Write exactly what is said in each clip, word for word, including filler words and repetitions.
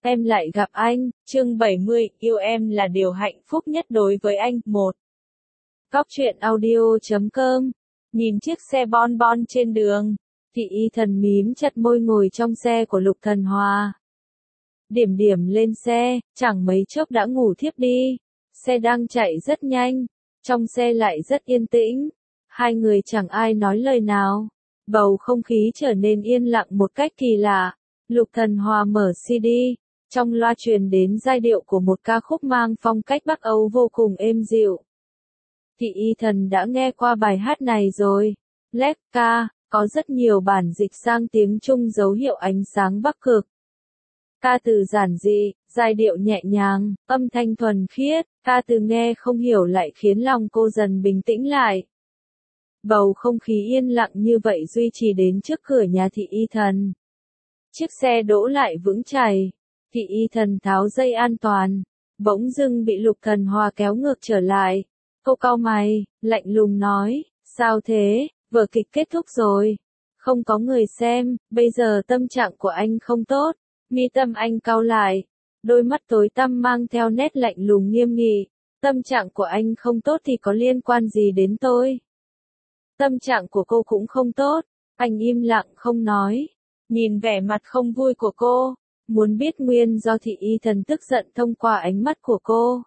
Em lại gặp anh, chương bảy mươi, yêu em là điều hạnh phúc nhất đối với anh. một. Cóc truyện audio chấm com. Nhìn chiếc xe bon bon trên đường, thì y thần mím chặt môi ngồi trong xe của Lục Thần Hòa. Điểm điểm lên xe, chẳng mấy chốc đã ngủ thiếp đi. Xe đang chạy rất nhanh, trong xe lại rất yên tĩnh. Hai người chẳng ai nói lời nào. Bầu không khí trở nên yên lặng một cách kỳ lạ. Lục Thần Hòa mở xê đê, trong loa truyền đến giai điệu của một ca khúc mang phong cách Bắc Âu vô cùng êm dịu. Thì y thần đã nghe qua bài hát này rồi. Lép ca, có rất nhiều bản dịch sang tiếng Trung dấu hiệu ánh sáng Bắc Cực. Ca từ giản dị, giai điệu nhẹ nhàng, âm thanh thuần khiết, ca từ nghe không hiểu lại khiến lòng cô dần bình tĩnh lại. Bầu không khí yên lặng như vậy duy trì đến trước cửa nhà thị y thần. Chiếc xe đỗ lại vững chãi, thị y thần tháo dây an toàn, bỗng dưng bị Lục Thần Hòa kéo ngược trở lại. Cô cau mày, lạnh lùng nói, sao thế, vở kịch kết thúc rồi. Không có người xem, bây giờ tâm trạng của anh không tốt. Mi tâm anh cau lại, đôi mắt tối tăm mang theo nét lạnh lùng nghiêm nghị. Tâm trạng của anh không tốt thì có liên quan gì đến tôi? Tâm trạng của cô cũng không tốt. Anh im lặng không nói, nhìn vẻ mặt không vui của cô, muốn biết nguyên do thị y thần tức giận thông qua ánh mắt của cô.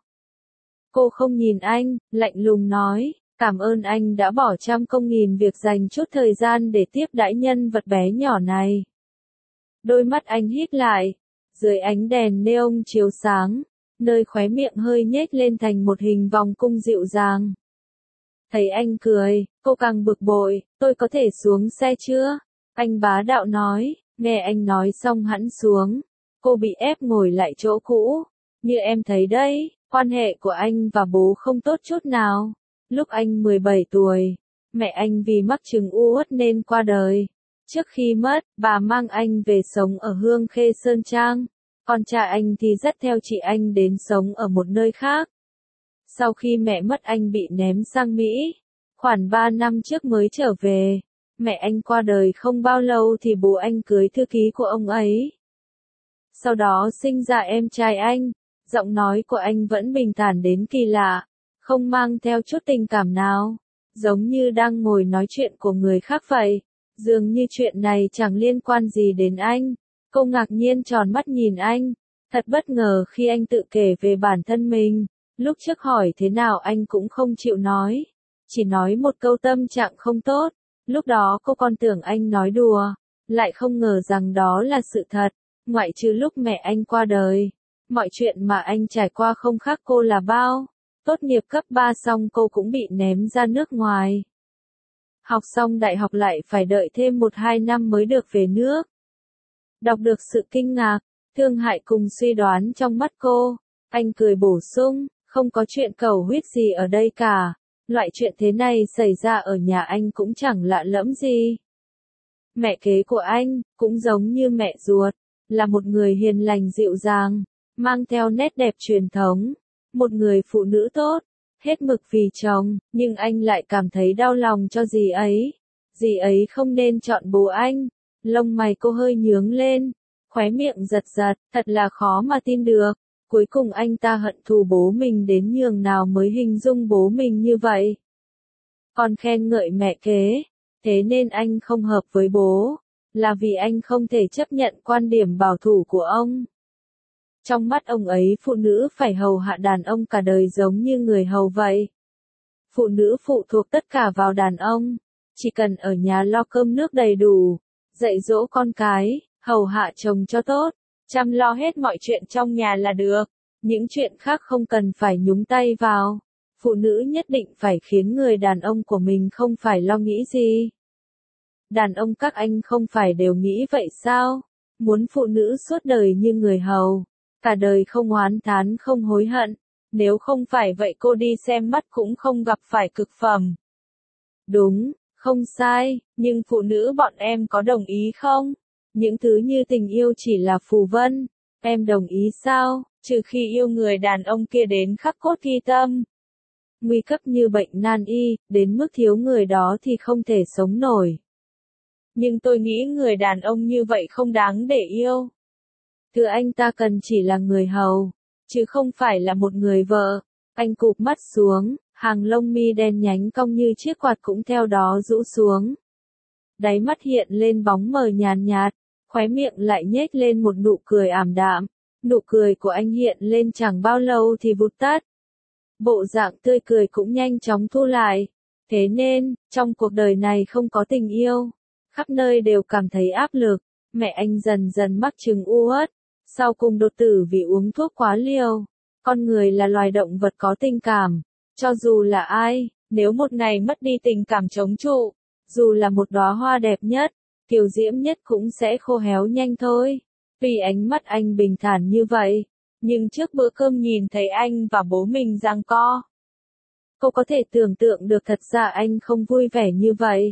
Cô không nhìn anh, lạnh lùng nói, cảm ơn anh đã bỏ trăm công nghìn việc dành chút thời gian để tiếp đãi nhân vật bé nhỏ này. Đôi mắt anh híp lại, dưới ánh đèn neon chiếu sáng, nơi khóe miệng hơi nhếch lên thành một hình vòng cung dịu dàng. Thấy anh cười, cô càng bực bội, tôi có thể xuống xe chưa? Anh bá đạo nói, nghe anh nói xong hẵn xuống. Cô bị ép ngồi lại chỗ cũ. Như em thấy đấy, quan hệ của anh và bố không tốt chút nào. Lúc anh mười bảy tuổi, mẹ anh vì mắc chứng u uất nên qua đời. Trước khi mất, bà mang anh về sống ở Hương Khê Sơn Trang. Còn cha anh thì dắt theo chị anh đến sống ở một nơi khác. Sau khi mẹ mất anh bị ném sang Mỹ. Khoảng ba năm trước mới trở về. Mẹ anh qua đời không bao lâu thì bố anh cưới thư ký của ông ấy. Sau đó sinh ra em trai anh. Giọng nói của anh vẫn bình thản đến kỳ lạ, không mang theo chút tình cảm nào, giống như đang ngồi nói chuyện của người khác vậy. Dường như chuyện này chẳng liên quan gì đến anh. Cô ngạc nhiên tròn mắt nhìn anh, thật bất ngờ khi anh tự kể về bản thân mình. Lúc trước hỏi thế nào anh cũng không chịu nói, chỉ nói một câu tâm trạng không tốt. Lúc đó cô còn tưởng anh nói đùa, lại không ngờ rằng đó là sự thật. Ngoại trừ lúc mẹ anh qua đời, mọi chuyện mà anh trải qua không khác cô là bao. Tốt nghiệp cấp ba xong cô cũng bị ném ra nước ngoài. Học xong đại học lại phải đợi thêm một hai năm mới được về nước. Đọc được sự kinh ngạc, thương hại cùng suy đoán trong mắt cô, anh cười bổ sung, không có chuyện cầu huyết gì ở đây cả. Loại chuyện thế này xảy ra ở nhà anh cũng chẳng lạ lẫm gì. Mẹ kế của anh, cũng giống như mẹ ruột, là một người hiền lành dịu dàng, mang theo nét đẹp truyền thống, một người phụ nữ tốt, hết mực vì chồng, nhưng anh lại cảm thấy đau lòng cho dì ấy. Dì ấy không nên chọn bố anh. Lông mày cô hơi nhướng lên, khóe miệng giật giật, thật là khó mà tin được. Cuối cùng anh ta hận thù bố mình đến nhường nào mới hình dung bố mình như vậy. Còn khen ngợi mẹ kế, thế nên anh không hợp với bố, là vì anh không thể chấp nhận quan điểm bảo thủ của ông. Trong mắt ông ấy phụ nữ phải hầu hạ đàn ông cả đời giống như người hầu vậy. Phụ nữ phụ thuộc tất cả vào đàn ông, chỉ cần ở nhà lo cơm nước đầy đủ, dạy dỗ con cái, hầu hạ chồng cho tốt, chăm lo hết mọi chuyện trong nhà là được. Những chuyện khác không cần phải nhúng tay vào. Phụ nữ nhất định phải khiến người đàn ông của mình không phải lo nghĩ gì. Đàn ông các anh không phải đều nghĩ vậy sao? Muốn phụ nữ suốt đời như người hầu, cả đời không oán thán không hối hận. Nếu không phải vậy cô đi xem mắt cũng không gặp phải cực phẩm. Đúng, không sai, nhưng phụ nữ bọn em có đồng ý không? Những thứ như tình yêu chỉ là phù vân. Em đồng ý sao? Trừ khi yêu người đàn ông kia đến khắc cốt ghi tâm. Nguy cấp như bệnh nan y, đến mức thiếu người đó thì không thể sống nổi. Nhưng tôi nghĩ người đàn ông như vậy không đáng để yêu. Thứ anh ta cần chỉ là người hầu, chứ không phải là một người vợ. Anh cụp mắt xuống, hàng lông mi đen nhánh cong như chiếc quạt cũng theo đó rũ xuống. Đáy mắt hiện lên bóng mờ nhàn nhạt, khóe miệng lại nhếch lên một nụ cười ảm đạm. Nụ cười của anh hiện lên chẳng bao lâu thì vụt tắt. Bộ dạng tươi cười cũng nhanh chóng thu lại. Thế nên, trong cuộc đời này không có tình yêu. Khắp nơi đều cảm thấy áp lực. Mẹ anh dần dần mắc chứng u uất, sau cùng đột tử vì uống thuốc quá liều. Con người là loài động vật có tình cảm. Cho dù là ai, nếu một ngày mất đi tình cảm chống trụ, dù là một đóa hoa đẹp nhất, kiều diễm nhất cũng sẽ khô héo nhanh thôi. Vì ánh mắt anh bình thản như vậy, nhưng trước bữa cơm nhìn thấy anh và bố mình giằng co. Cô có thể tưởng tượng được thật ra anh không vui vẻ như vậy.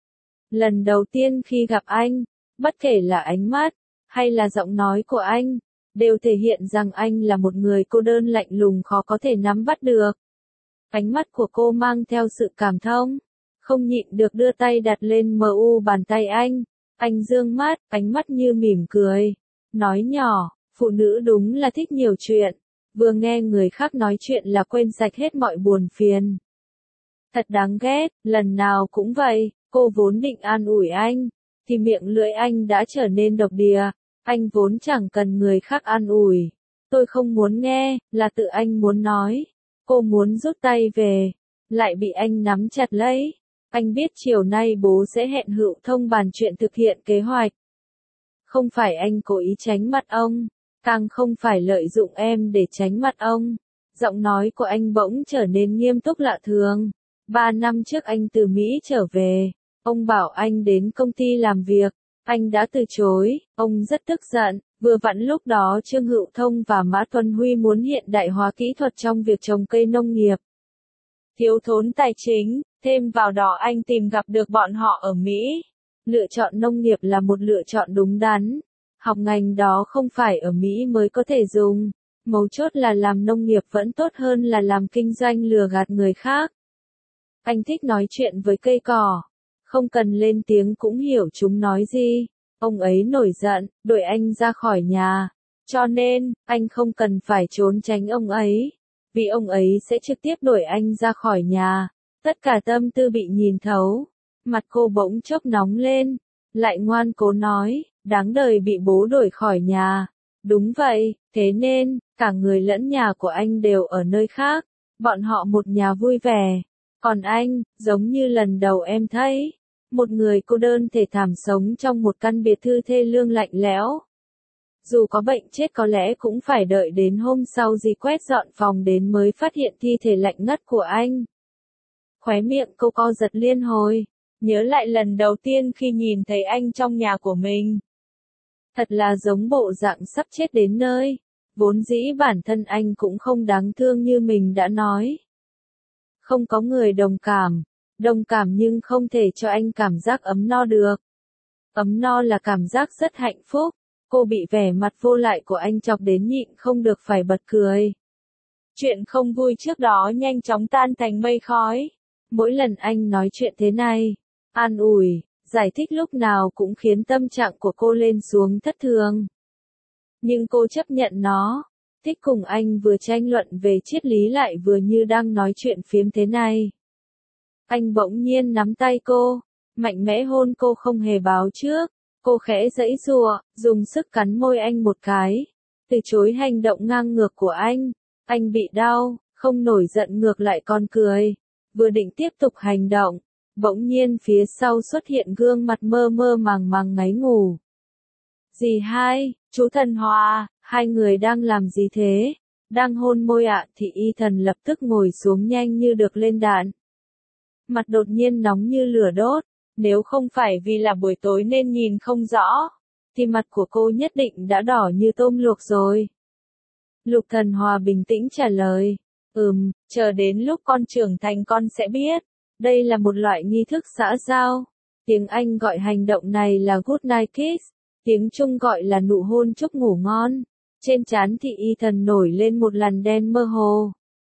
Lần đầu tiên khi gặp anh, bất kể là ánh mắt, hay là giọng nói của anh, đều thể hiện rằng anh là một người cô đơn lạnh lùng khó có thể nắm bắt được. Ánh mắt của cô mang theo sự cảm thông, không nhịn được đưa tay đặt lên mờ u bàn tay anh. Anh dương mắt, ánh mắt như mỉm cười. Nói nhỏ, phụ nữ đúng là thích nhiều chuyện. Vừa nghe người khác nói chuyện là quên sạch hết mọi buồn phiền. Thật đáng ghét, lần nào cũng vậy, cô vốn định an ủi anh, thì miệng lưỡi anh đã trở nên độc địa. Anh vốn chẳng cần người khác an ủi. Tôi không muốn nghe, là tự anh muốn nói. Cô muốn rút tay về, lại bị anh nắm chặt lấy. Anh biết chiều nay bố sẽ hẹn Hữu Thông bàn chuyện thực hiện kế hoạch. Không phải anh cố ý tránh mặt ông, càng không phải lợi dụng em để tránh mặt ông. Giọng nói của anh bỗng trở nên nghiêm túc lạ thường. Ba năm trước anh từ Mỹ trở về, ông bảo anh đến công ty làm việc. Anh đã từ chối, ông rất tức giận. Vừa vặn lúc đó Trương Hữu Thông và Mã Tuấn Huy muốn hiện đại hóa kỹ thuật trong việc trồng cây nông nghiệp. Thiếu thốn tài chính, thêm vào đó anh tìm gặp được bọn họ ở Mỹ. Lựa chọn nông nghiệp là một lựa chọn đúng đắn. Học ngành đó không phải ở Mỹ mới có thể dùng. Mấu chốt là làm nông nghiệp vẫn tốt hơn là làm kinh doanh lừa gạt người khác. Anh thích nói chuyện với cây cỏ. Không cần lên tiếng cũng hiểu chúng nói gì. Ông ấy nổi giận, đuổi anh ra khỏi nhà. Cho nên, anh không cần phải trốn tránh ông ấy. Vì ông ấy sẽ trực tiếp đuổi anh ra khỏi nhà. Tất cả tâm tư bị nhìn thấu. Mặt cô bỗng chốc nóng lên. Lại ngoan cố nói, đáng đời bị bố đuổi khỏi nhà. Đúng vậy, thế nên, cả người lẫn nhà của anh đều ở nơi khác. Bọn họ một nhà vui vẻ. Còn anh, giống như lần đầu em thấy. Một người cô đơn thể thảm sống trong một căn biệt thự thê lương lạnh lẽo. Dù có bệnh chết có lẽ cũng phải đợi đến hôm sau dì quét dọn phòng đến mới phát hiện thi thể lạnh ngắt của anh. Khóe miệng cô co giật liên hồi, nhớ lại lần đầu tiên khi nhìn thấy anh trong nhà của mình. Thật là giống bộ dạng sắp chết đến nơi, vốn dĩ bản thân anh cũng không đáng thương như mình đã nói. Không có người đồng cảm. Đồng cảm nhưng không thể cho anh cảm giác ấm no được. Ấm no là cảm giác rất hạnh phúc. Cô bị vẻ mặt vô lại của anh chọc đến nhịn không được phải bật cười. Chuyện không vui trước đó nhanh chóng tan thành mây khói. Mỗi lần anh nói chuyện thế này, an ủi, giải thích lúc nào cũng khiến tâm trạng của cô lên xuống thất thường. Nhưng cô chấp nhận nó. Thích cùng anh vừa tranh luận về triết lý lại vừa như đang nói chuyện phiếm thế này. Anh bỗng nhiên nắm tay cô, mạnh mẽ hôn cô không hề báo trước. Cô khẽ giãy giụa, dùng sức cắn môi anh một cái. Từ chối hành động ngang ngược của anh. Anh bị đau, không nổi giận ngược lại còn cười. Vừa định tiếp tục hành động, bỗng nhiên phía sau xuất hiện gương mặt mơ mơ màng màng ngáy ngủ. Dì hai, chú Thần Hòa, hai người đang làm gì thế? Đang hôn môi ạ. Thì Y Thần lập tức ngồi xuống nhanh như được lên đạn. Mặt đột nhiên nóng như lửa đốt. Nếu không phải vì là buổi tối nên nhìn không rõ, thì mặt của cô nhất định đã đỏ như tôm luộc rồi. Lục Thần Hòa bình tĩnh trả lời. Ừm, chờ đến lúc con trưởng thành con sẽ biết. Đây là một loại nghi thức xã giao. Tiếng Anh gọi hành động này là good night kiss. Tiếng Trung gọi là nụ hôn chúc ngủ ngon. Trên trán Thị Y Thần nổi lên một làn đen mơ hồ.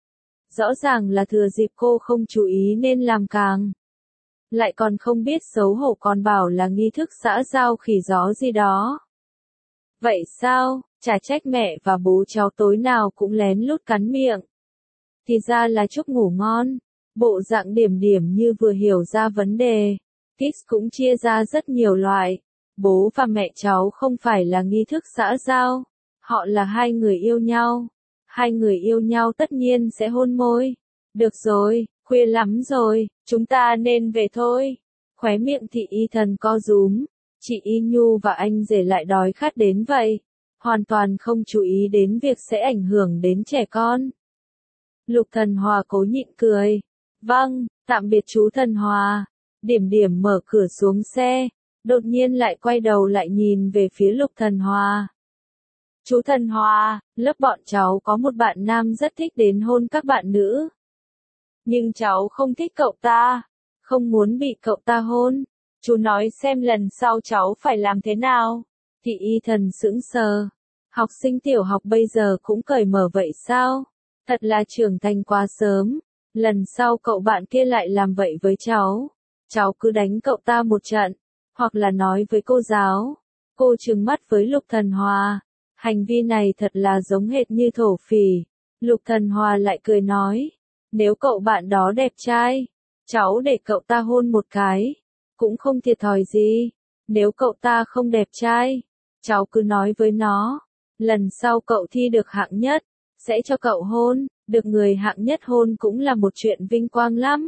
Rõ ràng là thừa dịp cô không chú ý nên làm càng. Lại còn không biết xấu hổ còn bảo là nghi thức xã giao khỉ gió gì đó. Vậy sao, chả trách mẹ và bố cháu tối nào cũng lén lút cắn miệng. Thì ra là chúc ngủ ngon. Bộ dạng Điểm Điểm như vừa hiểu ra vấn đề. Kiss cũng chia ra rất nhiều loại. Bố và mẹ cháu không phải là nghi thức xã giao. Họ là hai người yêu nhau. Hai người yêu nhau tất nhiên sẽ hôn môi. Được rồi, khuya lắm rồi, chúng ta nên về thôi. Khóe miệng Thị Y Thần co rúm. Chị Y Nhu và anh rể lại đói khát đến vậy. Hoàn toàn không chú ý đến việc sẽ ảnh hưởng đến trẻ con. Lục Thần Hòa cố nhịn cười. Vâng, tạm biệt chú Thần Hòa. Điểm Điểm mở cửa xuống xe. Đột nhiên lại quay đầu lại nhìn về phía Lục Thần Hòa. Chú Thần Hòa, lớp bọn cháu có một bạn nam rất thích đến hôn các bạn nữ. Nhưng cháu không thích cậu ta. Không muốn bị cậu ta hôn. Chú nói xem lần sau cháu phải làm thế nào. Thị Y Thần sững sờ. Học sinh tiểu học bây giờ cũng cởi mở vậy sao? Thật là trưởng thành quá sớm. Lần sau cậu bạn kia lại làm vậy với cháu. Cháu cứ đánh cậu ta một trận. Hoặc là nói với cô giáo. Cô trừng mắt với Lục Thần Hòa. Hành vi này thật là giống hệt như thổ phỉ. Lục Thần Hòa lại cười nói. Nếu cậu bạn đó đẹp trai. Cháu để cậu ta hôn một cái. Cũng không thiệt thòi gì. Nếu cậu ta không đẹp trai. Cháu cứ nói với nó. Lần sau cậu thi được hạng nhất. Sẽ cho cậu hôn. Được người hạng nhất hôn cũng là một chuyện vinh quang lắm.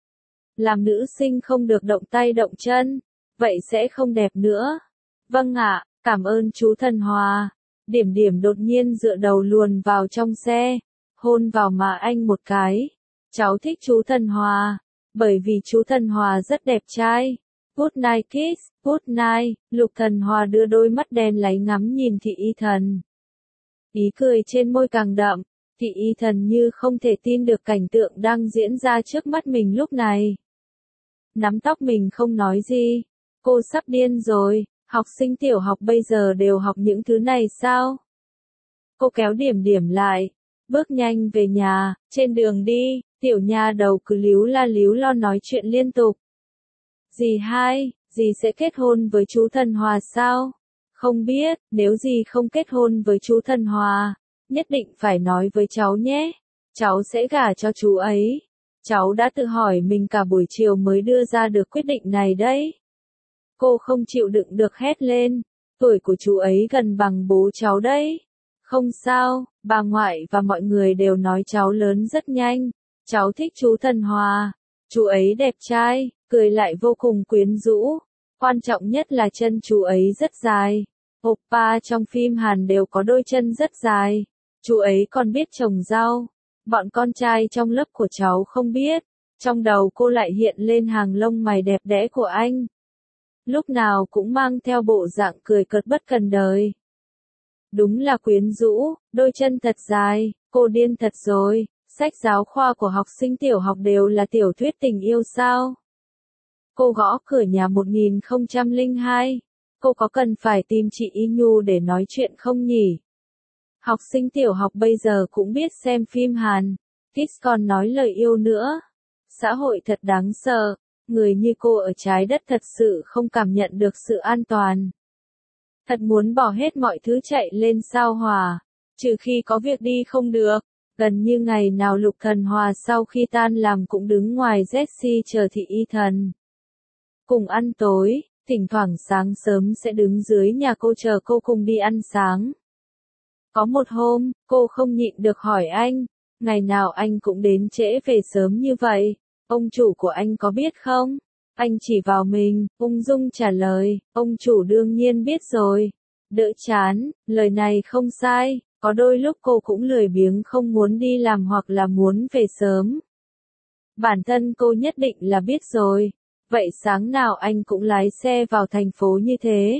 Làm nữ sinh không được động tay động chân. Vậy sẽ không đẹp nữa. Vâng ạ, cảm ơn chú Thần Hòa. Điểm Điểm đột nhiên dựa đầu luồn vào trong xe. Hôn vào má anh một cái. Cháu thích chú Thần Hòa. Bởi vì chú Thần Hòa rất đẹp trai. Good night kiss, good night. Lục Thần Hòa đưa đôi mắt đen láy ngắm nhìn Thị Y Thần. Ý cười trên môi càng đậm. Thị Y Thần như không thể tin được cảnh tượng đang diễn ra trước mắt mình lúc này. Nắm tóc mình không nói gì. Cô sắp điên rồi. Học sinh tiểu học bây giờ đều học những thứ này sao? Cô kéo Điểm Điểm lại. Bước nhanh về nhà. Trên đường đi, tiểu nha đầu cứ líu la líu lo nói chuyện liên tục. Dì hai, dì sẽ kết hôn với chú Thần Hòa sao? Không biết, nếu dì không kết hôn với chú Thần Hòa, nhất định phải nói với cháu nhé. Cháu sẽ gả cho chú ấy. Cháu đã tự hỏi mình cả buổi chiều mới đưa ra được quyết định này đấy. Cô không chịu đựng được hét lên. Tuổi của chú ấy gần bằng bố cháu đấy. Không sao, bà ngoại và mọi người đều nói cháu lớn rất nhanh. Cháu thích chú Thần Hòa. Chú ấy đẹp trai, cười lại vô cùng quyến rũ. Quan trọng nhất là chân chú ấy rất dài. Oppa trong phim Hàn đều có đôi chân rất dài. Chú ấy còn biết trồng rau. Bọn con trai trong lớp của cháu không biết. Trong đầu cô lại hiện lên hàng lông mày đẹp đẽ của anh. Lúc nào cũng mang theo bộ dạng cười cợt bất cần đời. Đúng là quyến rũ, đôi chân thật dài, cô điên thật rồi. Sách giáo khoa của học sinh tiểu học đều là tiểu thuyết tình yêu sao? Cô gõ cửa nhà một nghìn không trăm lẻ hai. Cô có cần phải tìm chị Y Nhu để nói chuyện không nhỉ? Học sinh tiểu học bây giờ cũng biết xem phim Hàn. Kiss còn nói lời yêu nữa. Xã hội thật đáng sợ. Người như cô ở trái đất thật sự không cảm nhận được sự an toàn. Thật muốn bỏ hết mọi thứ chạy lên sao Hỏa. Trừ khi có việc đi không được. Gần như ngày nào Lục Thần Hòa sau khi tan làm cũng đứng ngoài Jessie chờ Thị Y Thần. Cùng ăn tối, thỉnh thoảng sáng sớm sẽ đứng dưới nhà cô chờ cô cùng đi ăn sáng. Có một hôm, cô không nhịn được hỏi anh, ngày nào anh cũng đến trễ về sớm như vậy, ông chủ của anh có biết không? Anh chỉ vào mình, ung dung trả lời, ông chủ đương nhiên biết rồi. Đỡ chán, lời này không sai. Có đôi lúc cô cũng lười biếng không muốn đi làm hoặc là muốn về sớm. Bản thân cô nhất định là biết rồi. Vậy sáng nào anh cũng lái xe vào thành phố như thế.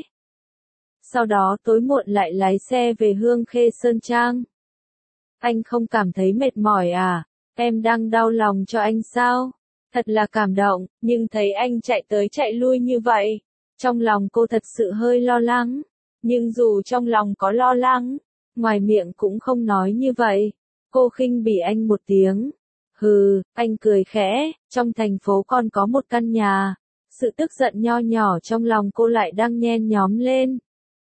Sau đó tối muộn lại lái xe về Hương Khê Sơn Trang. Anh không cảm thấy mệt mỏi à? Em đang đau lòng cho anh sao? Thật là cảm động, nhưng thấy anh chạy tới chạy lui như vậy. Trong lòng cô thật sự hơi lo lắng. Nhưng dù trong lòng có lo lắng, ngoài miệng cũng không nói như vậy. Cô khinh bỉ anh một tiếng. Hừ, anh cười khẽ, trong thành phố còn có một căn nhà. Sự tức giận nho nhỏ trong lòng cô lại đang nhen nhóm lên.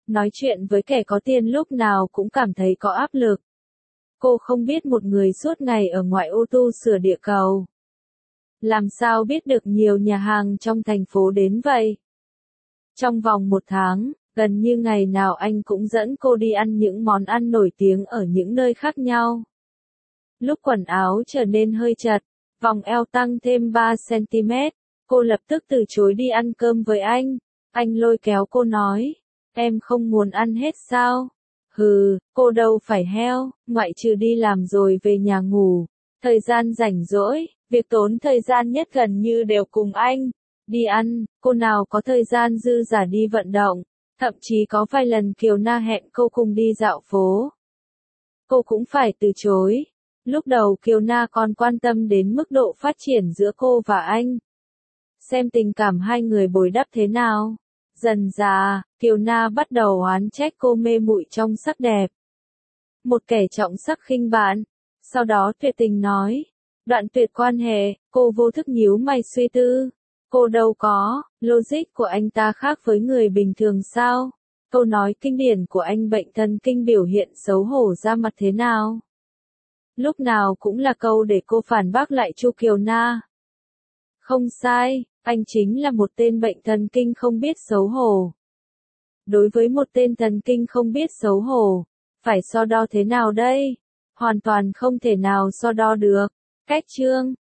Nói chuyện với kẻ có tiền lúc nào cũng cảm thấy có áp lực. Cô không biết một người suốt ngày ở ngoại ô tu sửa địa cầu. Làm sao biết được nhiều nhà hàng trong thành phố đến vậy? Trong vòng một tháng, gần như ngày nào anh cũng dẫn cô đi ăn những món ăn nổi tiếng ở những nơi khác nhau. Lúc quần áo trở nên hơi chật, vòng eo tăng thêm ba xăng-ti-mét, cô lập tức từ chối đi ăn cơm với anh. Anh lôi kéo cô nói, em không muốn ăn hết sao? Hừ, cô đâu phải heo, ngoại trừ đi làm rồi về nhà ngủ. Thời gian rảnh rỗi, việc tốn thời gian nhất gần như đều cùng anh. Đi ăn, cô nào có thời gian dư dả đi vận động. Thậm chí có vài lần Kiều Na hẹn cô cùng đi dạo phố. Cô cũng phải từ chối. Lúc đầu Kiều Na còn quan tâm đến mức độ phát triển giữa cô và anh. Xem tình cảm hai người bồi đắp thế nào. Dần dà, Kiều Na bắt đầu oán trách cô mê muội trong sắc đẹp. Một kẻ trọng sắc khinh bạn. Sau đó tuyệt tình nói. Đoạn tuyệt quan hệ, cô vô thức nhíu mày suy tư. Cô đâu có, logic của anh ta khác với người bình thường sao? Câu nói kinh điển của anh bệnh thần kinh biểu hiện xấu hổ ra mặt thế nào? Lúc nào cũng là câu để cô phản bác lại Chu Kiều Na. Không sai, anh chính là một tên bệnh thần kinh không biết xấu hổ. Đối với một tên thần kinh không biết xấu hổ, phải so đo thế nào đây? Hoàn toàn không thể nào so đo được. Cách chương